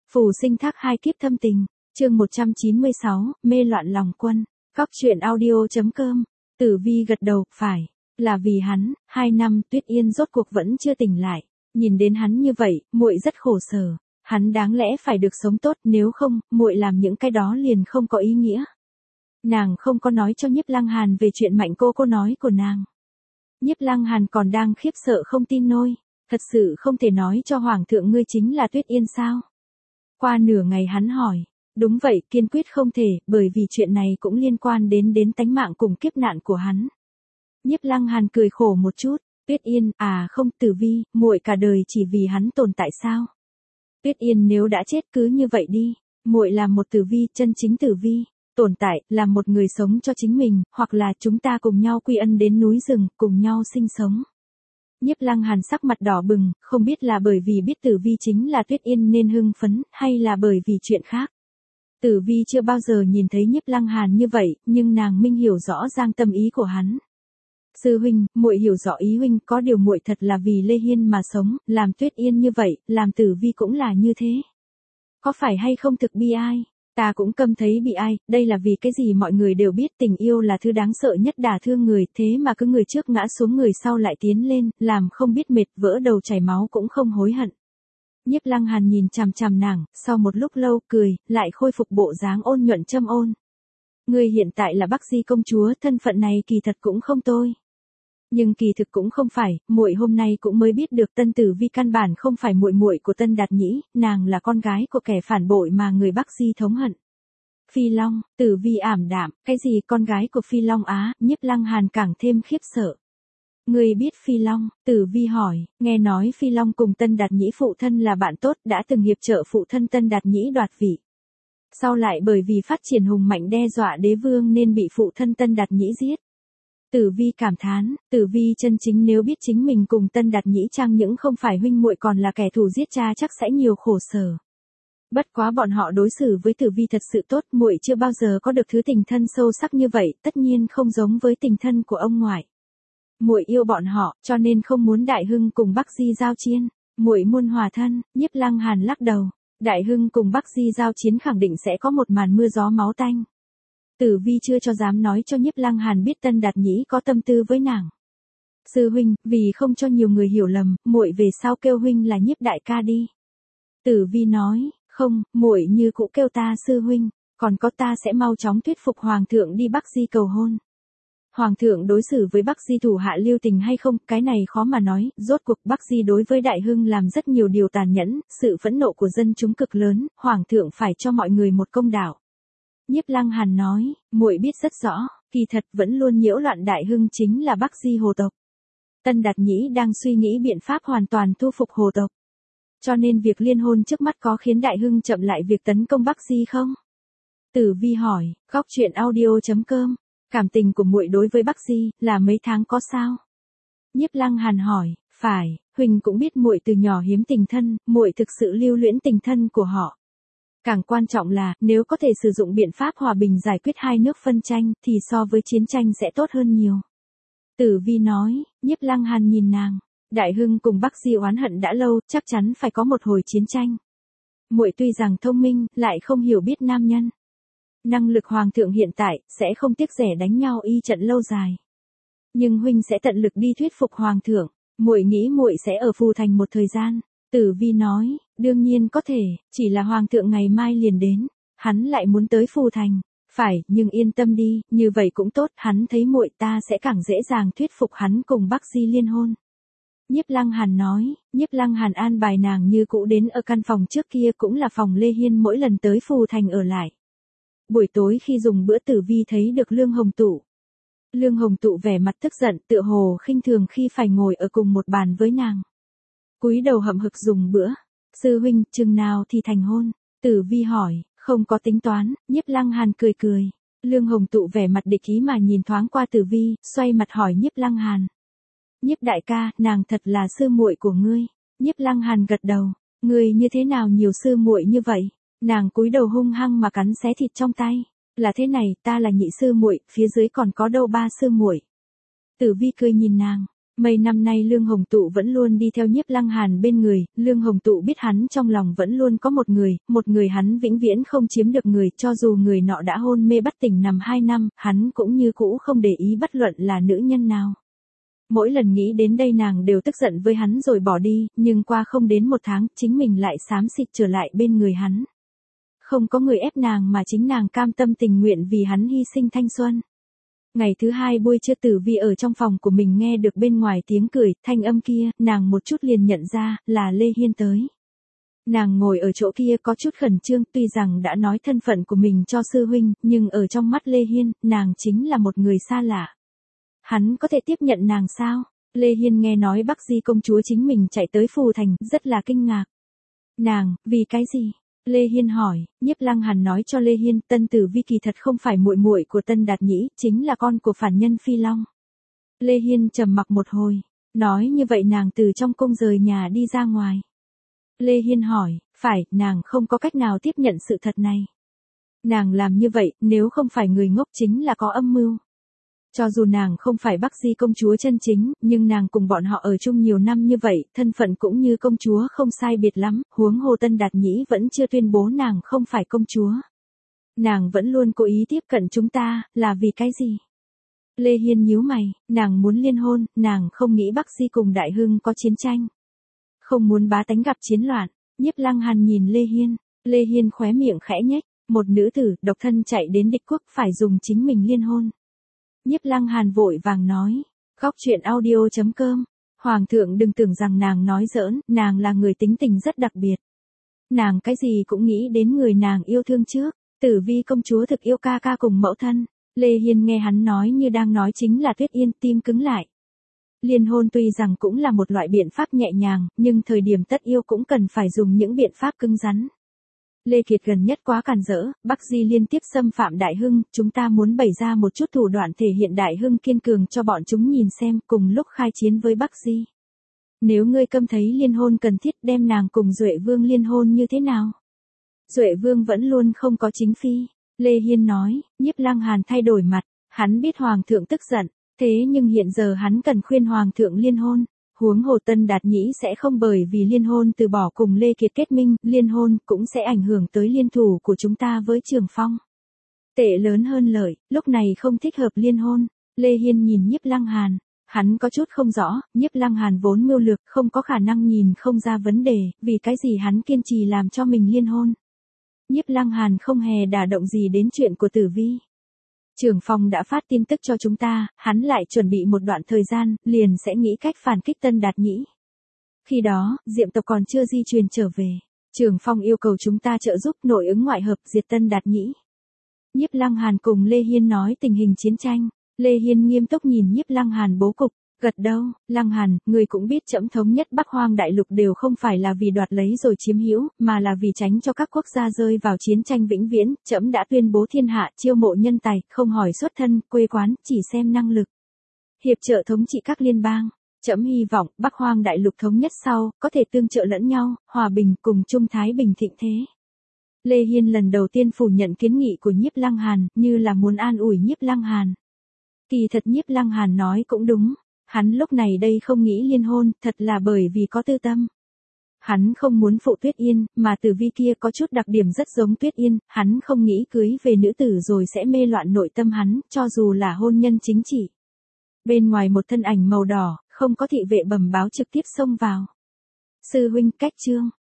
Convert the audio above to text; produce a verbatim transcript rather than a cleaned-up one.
Phù sinh thác hai kiếp thâm tình, chương một trăm chín mươi sáu, mê loạn lòng quân, Cóc truyện audio.com, Tử Vi gật đầu, phải, là vì hắn, hai năm Tuyết Yên rốt cuộc vẫn chưa tỉnh lại, nhìn đến hắn như vậy, muội rất khổ sở, hắn đáng lẽ phải được sống tốt, nếu không, muội làm những cái đó liền không có ý nghĩa. Nàng không có nói cho Nhiếp Lăng Hàn về chuyện Mạnh cô cô nói của nàng. Nhiếp Lăng Hàn còn đang khiếp sợ không tin nôi, thật sự không thể nói cho Hoàng thượng ngươi chính là Tuyết Yên sao? Qua nửa ngày hắn hỏi, đúng vậy, kiên quyết không thể, bởi vì chuyện này cũng liên quan đến đến tánh mạng cùng kiếp nạn của hắn. Nhiếp Lăng Hàn cười khổ một chút, Tuyết Yên, à không, Tử Vi, muội cả đời chỉ vì hắn tồn tại sao? Tuyết Yên nếu đã chết cứ như vậy đi, muội là một Tử Vi, chân chính Tử Vi, tồn tại, là một người sống cho chính mình, hoặc là chúng ta cùng nhau quy ân đến núi rừng, cùng nhau sinh sống. Nhiếp Lăng Hàn sắc mặt đỏ bừng, không biết là bởi vì biết Tử Vi chính là Tuyết Yên nên hưng phấn, hay là bởi vì chuyện khác. Tử Vi chưa bao giờ nhìn thấy Nhiếp Lăng Hàn như vậy, nhưng nàng minh hiểu rõ ràng tâm ý của hắn. Sư huynh, muội hiểu rõ ý huynh, có điều muội thật là vì Lê Hiên mà sống, làm Tuyết Yên như vậy, làm Tử Vi cũng là như thế. Có phải hay không thực bi ai? Ta cũng câm thấy bị ai, đây là vì cái gì mọi người đều biết tình yêu là thứ đáng sợ nhất đả thương người, thế mà cứ người trước ngã xuống người sau lại tiến lên, làm không biết mệt, vỡ đầu chảy máu cũng không hối hận. Nhiếp Lăng Hàn nhìn chằm chằm nàng, sau một lúc lâu cười, lại khôi phục bộ dáng ôn nhuận châm ôn. Ngươi hiện tại là Bắc Di công chúa, thân phận này kỳ thật cũng không tôi. Nhưng kỳ thực cũng không phải, muội hôm nay cũng mới biết được Tân Tử Vi căn bản không phải muội muội của Tân Đạt Nhĩ, nàng là con gái của kẻ phản bội mà người Bắc Di thống hận. Phi Long, Tử Vi ảm đạm, cái gì con gái của Phi Long á? Nhiếp Lăng Hàn càng thêm khiếp sợ. Ngươi biết Phi Long? Tử Vi hỏi, nghe nói Phi Long cùng Tân Đạt Nhĩ phụ thân là bạn tốt, đã từng hiệp trợ phụ thân Tân Đạt Nhĩ đoạt vị. Sau lại bởi vì phát triển hùng mạnh đe dọa đế vương nên bị phụ thân Tân Đạt Nhĩ giết. Tử Vi cảm thán, Tử Vi chân chính nếu biết chính mình cùng Tân Đạt Nhĩ chẳng những không phải huynh muội còn là kẻ thù giết cha chắc sẽ nhiều khổ sở. Bất quá bọn họ đối xử với Tử Vi thật sự tốt, muội chưa bao giờ có được thứ tình thân sâu sắc như vậy, tất nhiên không giống với tình thân của ông ngoại. Muội yêu bọn họ, cho nên không muốn Đại Hưng cùng Bắc Di giao chiến, muội muốn hòa thân. Nhiếp Lăng Hàn lắc đầu, Đại Hưng cùng Bắc Di giao chiến khẳng định sẽ có một màn mưa gió máu tanh. Tử Vi chưa cho dám nói cho Nhiếp Lăng Hàn biết Tân Đạt Nhĩ có tâm tư với nàng. Sư huynh, vì không cho nhiều người hiểu lầm, muội về sau kêu huynh là Nhiếp đại ca đi. Tử Vi nói, không, muội như cũ kêu ta sư huynh, còn có ta sẽ mau chóng thuyết phục Hoàng thượng đi Bắc Di cầu hôn. Hoàng thượng đối xử với Bắc Di thủ hạ lưu tình hay không, cái này khó mà nói, rốt cuộc Bắc Di đối với Đại Hưng làm rất nhiều điều tàn nhẫn, sự phẫn nộ của dân chúng cực lớn, Hoàng thượng phải cho mọi người một công đạo. Nhiếp Lăng Hàn nói, muội biết rất rõ, kỳ thật vẫn luôn nhiễu loạn Đại Hưng chính là Bắc Di hồ tộc. Tân Đạt Nhĩ đang suy nghĩ biện pháp hoàn toàn thu phục hồ tộc. Cho nên việc liên hôn trước mắt có khiến Đại Hưng chậm lại việc tấn công Bắc Di không? Tử Vi hỏi, Cóc truyện audio.com, cảm tình của muội đối với Bắc Di là mấy tháng có sao? Nhiếp Lăng Hàn hỏi, phải, huynh cũng biết muội từ nhỏ hiếm tình thân, muội thực sự lưu luyến tình thân của họ. Càng quan trọng là, nếu có thể sử dụng biện pháp hòa bình giải quyết hai nước phân tranh, thì so với chiến tranh sẽ tốt hơn nhiều. Tử Vi nói, Nhiếp Lăng Hàn nhìn nàng, Đại Hưng cùng Bắc Di oán hận đã lâu, chắc chắn phải có một hồi chiến tranh. Muội tuy rằng thông minh, lại không hiểu biết nam nhân. Năng lực Hoàng thượng hiện tại, sẽ không tiếc rẻ đánh nhau y trận lâu dài. Nhưng huynh sẽ tận lực đi thuyết phục Hoàng thượng, muội nghĩ muội sẽ ở Phù Thành một thời gian. Tử Vi nói, đương nhiên có thể, chỉ là Hoàng thượng ngày mai liền đến, hắn lại muốn tới Phù Thành. Phải, nhưng yên tâm đi, như vậy cũng tốt, hắn thấy muội ta sẽ càng dễ dàng thuyết phục hắn cùng Bắc Di liên hôn. Nhiếp Lăng Hàn nói, Nhiếp Lăng Hàn an bài nàng như cũ đến ở căn phòng trước kia cũng là phòng Lê Hiên mỗi lần tới Phù Thành ở lại. Buổi tối khi dùng bữa Tử Vi thấy được Lương Hồng Tụ. Lương Hồng Tụ vẻ mặt tức giận, tựa hồ khinh thường khi phải ngồi ở cùng một bàn với nàng. Cúi đầu hậm hực dùng bữa. Sư huynh, chừng nào thì thành hôn? Tử Vi hỏi, không có tính toán. Nhiếp Lăng Hàn cười cười. Lương Hồng Tụ vẻ mặt địch ý mà nhìn thoáng qua Tử Vi, xoay mặt hỏi Nhiếp Lăng Hàn. Nhiếp đại ca, nàng thật là sư muội của ngươi. Nhiếp Lăng Hàn gật đầu. Ngươi như thế nào nhiều sư muội như vậy? Nàng cúi đầu hung hăng mà cắn xé thịt trong tay. Là thế này, ta là nhị sư muội, phía dưới còn có đâu ba sư muội. Tử Vi cười nhìn nàng. Mấy năm nay Lương Hồng Tụ vẫn luôn đi theo Nhiếp Lăng Hàn bên người, Lương Hồng Tụ biết hắn trong lòng vẫn luôn có một người, một người hắn vĩnh viễn không chiếm được người, cho dù người nọ đã hôn mê bất tỉnh nằm hai năm, hắn cũng như cũ không để ý bất luận là nữ nhân nào. Mỗi lần nghĩ đến đây nàng đều tức giận với hắn rồi bỏ đi, nhưng qua không đến một tháng, chính mình lại xám xịt trở lại bên người hắn. Không có người ép nàng mà chính nàng cam tâm tình nguyện vì hắn hy sinh thanh xuân. Ngày thứ hai buổi trưa Tử Vi ở trong phòng của mình nghe được bên ngoài tiếng cười, thanh âm kia, nàng một chút liền nhận ra, là Lê Hiên tới. Nàng ngồi ở chỗ kia có chút khẩn trương, tuy rằng đã nói thân phận của mình cho sư huynh, nhưng ở trong mắt Lê Hiên, nàng chính là một người xa lạ. Hắn có thể tiếp nhận nàng sao? Lê Hiên nghe nói Bắc Di công chúa chính mình chạy tới Phù Thành, rất là kinh ngạc. Nàng, vì cái gì? Lê Hiên hỏi. Nhiếp Lăng Hàn nói cho Lê Hiên, Tân Tử Vi kỳ thật không phải muội muội của Tân Đạt Nhĩ, chính là con của phản nhân Phi Long. Lê Hiên trầm mặc một hồi, nói như vậy nàng từ trong cung rời nhà đi ra ngoài. Lê Hiên hỏi, phải, nàng không có cách nào tiếp nhận sự thật này. Nàng làm như vậy, nếu không phải người ngốc chính là có âm mưu. Cho dù nàng không phải Bắc Di công chúa chân chính, nhưng nàng cùng bọn họ ở chung nhiều năm như vậy, thân phận cũng như công chúa không sai biệt lắm, huống hồ Tân Đạt Nhĩ vẫn chưa tuyên bố nàng không phải công chúa. Nàng vẫn luôn cố ý tiếp cận chúng ta, là vì cái gì? Lê Hiên nhíu mày, nàng muốn liên hôn, nàng không nghĩ Bắc Di cùng Đại Hưng có chiến tranh. Không muốn bá tánh gặp chiến loạn. Nhiếp Lăng Hàn nhìn Lê Hiên, Lê Hiên khóe miệng khẽ nhếch, một nữ tử, độc thân chạy đến địch quốc phải dùng chính mình liên hôn. Nhiếp Lăng Hàn vội vàng nói, góc truyện audio chấm com, Hoàng thượng đừng tưởng rằng nàng nói giỡn, nàng là người tính tình rất đặc biệt. Nàng cái gì cũng nghĩ đến người nàng yêu thương trước, Tử Vi công chúa thực yêu ca ca cùng mẫu thân. Lê Hiên nghe hắn nói như đang nói chính là Tuyết Yên, tim cứng lại. Liên hôn tuy rằng cũng là một loại biện pháp nhẹ nhàng, nhưng thời điểm tất yêu cũng cần phải dùng những biện pháp cứng rắn. Lê Kiệt gần nhất quá càn rỡ, Bắc Di liên tiếp xâm phạm Đại Hưng, chúng ta muốn bày ra một chút thủ đoạn thể hiện Đại Hưng kiên cường cho bọn chúng nhìn xem, cùng lúc khai chiến với Bắc Di. Nếu ngươi câm thấy liên hôn cần thiết, đem nàng cùng Duệ Vương liên hôn như thế nào? Duệ Vương vẫn luôn không có chính phi. Lê Hiên nói. Nhiếp Lăng Hàn thay đổi mặt, hắn biết Hoàng thượng tức giận, thế nhưng hiện giờ hắn cần khuyên Hoàng thượng liên hôn. Huống hồ Tân Đạt Nhĩ sẽ không bởi vì liên hôn từ bỏ cùng Lê Kiệt kết minh, liên hôn cũng sẽ ảnh hưởng tới liên thủ của chúng ta với Trường Phong. Tệ lớn hơn lợi, lúc này không thích hợp liên hôn. Lê Hiên nhìn Nhiếp Lăng Hàn, hắn có chút không rõ, Nhiếp Lăng Hàn vốn mưu lược không có khả năng nhìn không ra vấn đề, vì cái gì hắn kiên trì làm cho mình liên hôn. Nhiếp Lăng Hàn không hề đả động gì đến chuyện của Tử Vi. Trưởng phòng đã phát tin tức cho chúng ta, hắn lại chuẩn bị một đoạn thời gian, liền sẽ nghĩ cách phản kích Tân Đạt Nhĩ. Khi đó, Diệm tộc còn chưa di truyền trở về. Trưởng phòng yêu cầu chúng ta trợ giúp nội ứng ngoại hợp diệt Tân Đạt Nhĩ. Nhiếp Lăng Hàn cùng Lê Hiên nói tình hình chiến tranh. Lê Hiên nghiêm túc nhìn Nhiếp Lăng Hàn bố cục, gật đầu. Lăng Hàn, người cũng biết trẫm thống nhất Bắc Hoang đại lục đều không phải là vì đoạt lấy rồi chiếm hữu, mà là vì tránh cho các quốc gia rơi vào chiến tranh vĩnh viễn. Trẫm đã tuyên bố thiên hạ chiêu mộ nhân tài, không hỏi xuất thân, quê quán, chỉ xem năng lực. Hiệp trợ thống trị các liên bang. Trẫm hy vọng Bắc Hoang đại lục thống nhất sau, có thể tương trợ lẫn nhau, hòa bình cùng chung thái bình thịnh thế. Lê Hiên lần đầu tiên phủ nhận kiến nghị của Nhiếp Lăng Hàn, như là muốn an ủi Nhiếp Lăng Hàn. Kỳ thật Nhiếp Lăng Hàn nói cũng đúng. Hắn lúc này đây không nghĩ liên hôn, thật là bởi vì có tư tâm. Hắn không muốn phụ Tuyết Yên, mà Tử Vi kia có chút đặc điểm rất giống Tuyết Yên, hắn không nghĩ cưới về nữ tử rồi sẽ mê loạn nội tâm hắn, cho dù là hôn nhân chính trị. Bên ngoài một thân ảnh màu đỏ, không có thị vệ bẩm báo trực tiếp xông vào. Sư huynh, cách chương.